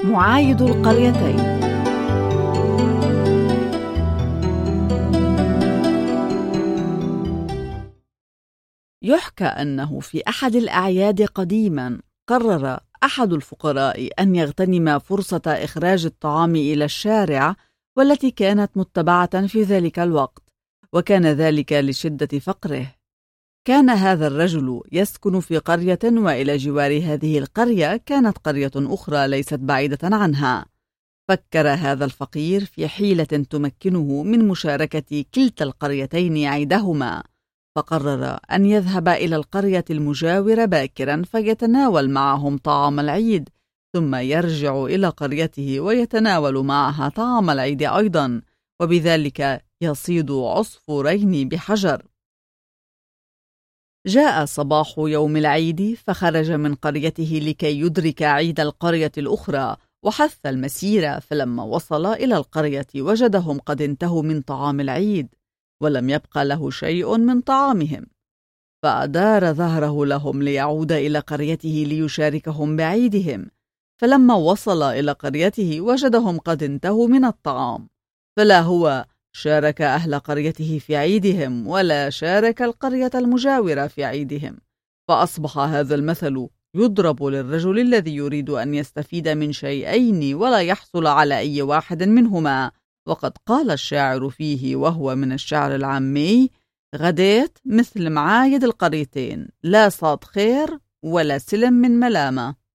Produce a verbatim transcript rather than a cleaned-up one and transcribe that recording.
معايد القريتين. يحكى أنه في أحد الأعياد قديما قرر أحد الفقراء أن يغتنم فرصة إخراج الطعام إلى الشارع، والتي كانت متبعة في ذلك الوقت، وكان ذلك لشدة فقره. كان هذا الرجل يسكن في قرية، وإلى جوار هذه القرية كانت قرية أخرى ليست بعيدة عنها. فكر هذا الفقير في حيلة تمكنه من مشاركة كلتا القريتين عيدهما، فقرر أن يذهب إلى القرية المجاورة باكرا فيتناول معهم طعام العيد، ثم يرجع إلى قريته ويتناول معها طعام العيد أيضا، وبذلك يصيد عصفورين بحجر. جاء صباح يوم العيد فخرج من قريته لكي يدرك عيد القرية الأخرى، وحث المسير، فلما وصل إلى القرية وجدهم قد انتهوا من طعام العيد ولم يبق له شيء من طعامهم، فأدار ظهره لهم ليعود إلى قريته ليشاركهم بعيدهم. فلما وصل إلى قريته وجدهم قد انتهوا من الطعام، فلا هو شارك أهل قريته في عيدهم ولا شارك القرية المجاورة في عيدهم، فأصبح هذا المثل يضرب للرجل الذي يريد أن يستفيد من شيئين ولا يحصل على أي واحد منهما. وقد قال الشاعر فيه، وهو من الشعر العامي: غديت مثل معايد القريتين، لا صاد خير ولا سلم من ملامة.